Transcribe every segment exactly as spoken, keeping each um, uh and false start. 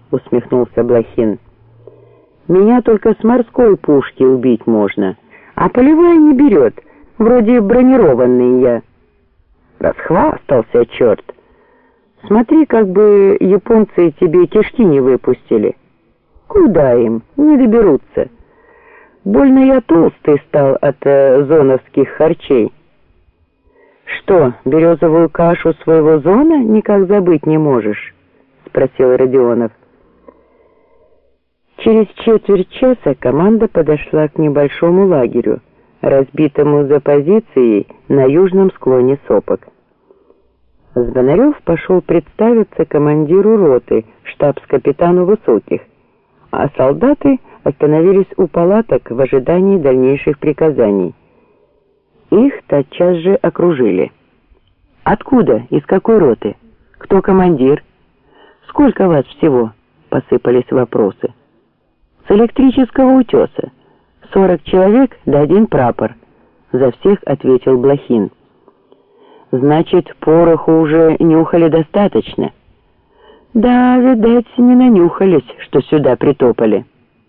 усмехнулся Блохин. «Меня только с морской пушки убить можно, а полевая не берет, вроде бронированный я». «Расхвастался, черт! Смотри, как бы японцы тебе кишки не выпустили». «Куда им? Не доберутся. Больно я толстый стал от э, зоновских харчей». «Что, березовую кашу своего зона никак забыть не можешь?» — спросил Родионов. Через четверть часа команда подошла к небольшому лагерю, разбитому за позицией на южном склоне сопок. Звонарев пошел представиться командиру роты, штабс-капитану Высоких, а солдаты остановились у палаток в ожидании дальнейших приказаний. Их тотчас же окружили. «Откуда? Из какой роты? Кто командир? Сколько вас всего?» — посыпались вопросы. «С электрического утеса. Сорок человек да один прапор», — за всех ответил Блохин. «Значит, пороху уже нюхали достаточно?» «Да, видать, не нанюхались, что сюда притопали».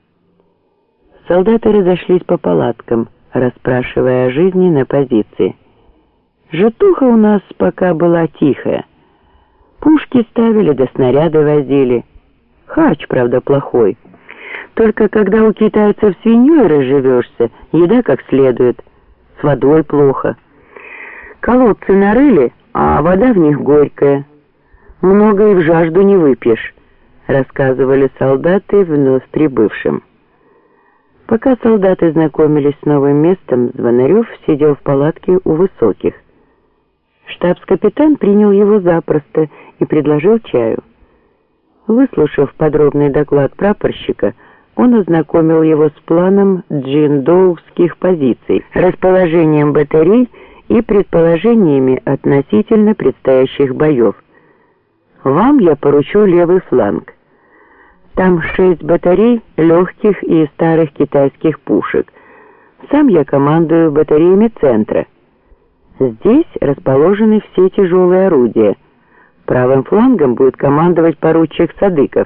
Солдаты разошлись по палаткам, расспрашивая о жизни на позиции. Житуха у нас пока была тихая. Пушки ставили да снаряды возили. Харч, правда, плохой. Только когда у китайцев свиньей разживешься, еда как следует. С водой плохо. Колодцы нарыли, а вода в них горькая. Много и в жажду не выпьешь, рассказывали солдаты вновь прибывшим. Пока солдаты знакомились с новым местом, Звонарев сидел в палатке у Высоких. Штабс-капитан принял его запросто и предложил чаю. Выслушав подробный доклад прапорщика, он ознакомил его с планом джиндоувских позиций, расположением батарей и предположениями относительно предстоящих боев. «Вам я поручу левый фланг. Там шесть батарей легких и старых китайских пушек. Сам я командую батареями центра. Здесь расположены все тяжелые орудия. Правым флангом будет командовать поручик Садыков.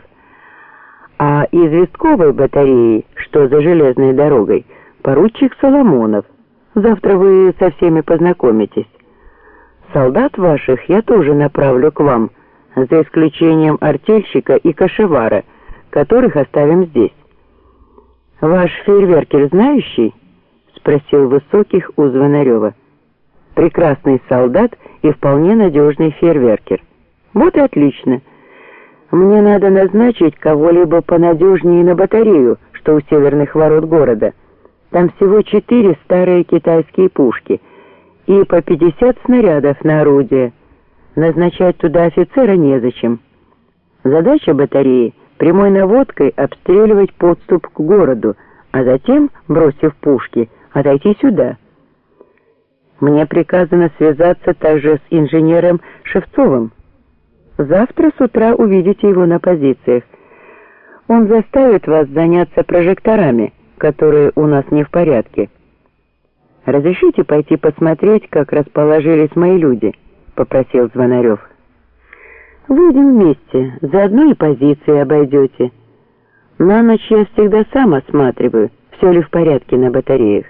А известковой батареей, что за железной дорогой, поручик Соломонов. Завтра вы со всеми познакомитесь. Солдат ваших я тоже направлю к вам, за исключением артельщика и кошевара, которых оставим здесь». «Ваш фейерверкер знающий?» — спросил Высоких у Звонарева. «Прекрасный солдат и вполне надежный фейерверкер». «Вот и отлично. Мне надо назначить кого-либо понадежнее на батарею, что у северных ворот города. Там всего четыре старые китайские пушки и по пятьдесят снарядов на орудие. Назначать туда офицера незачем. Задача батареи — прямой наводкой обстреливать подступ к городу, а затем, бросив пушки, отойти сюда. Мне приказано связаться также с инженером Шевцовым. Завтра с утра увидите его на позициях. Он заставит вас заняться прожекторами, которые у нас не в порядке. Разрешите пойти посмотреть, как расположились мои люди?» — попросил Звонарев. «Выйдем вместе, заодно и позиции обойдете. На ночь я всегда сам осматриваю, все ли в порядке на батареях».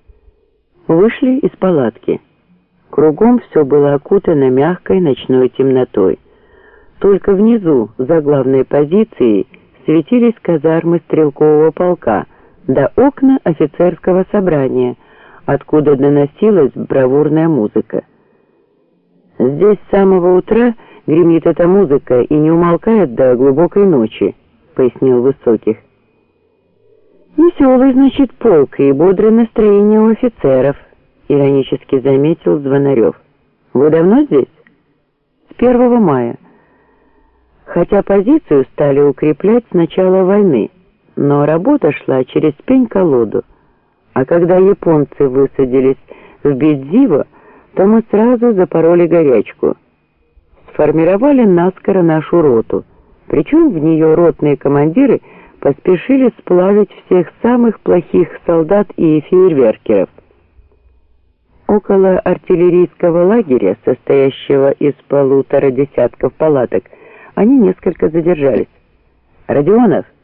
Вышли из палатки. Кругом все было окутано мягкой ночной темнотой. Только внизу, за главной позицией, светились казармы стрелкового полка да окна офицерского собрания, откуда доносилась бравурная музыка. «Здесь с самого утра гремит эта музыка и не умолкает до глубокой ночи», — пояснил Высоких. «Веселый, значит, полк и бодрое настроение у офицеров», — иронически заметил Звонарев. «Вы давно здесь?» «С первого мая. Хотя позицию стали укреплять с начала войны, но работа шла через пень-колоду. А когда японцы высадились в Бедзиво, то мы сразу запороли горячку. Сформировали наскоро нашу роту, причем в нее ротные командиры поспешили сплавить всех самых плохих солдат и фейерверкеров. Около артиллерийского лагеря, состоящего из полутора десятков палаток, они несколько задержались. Родионов!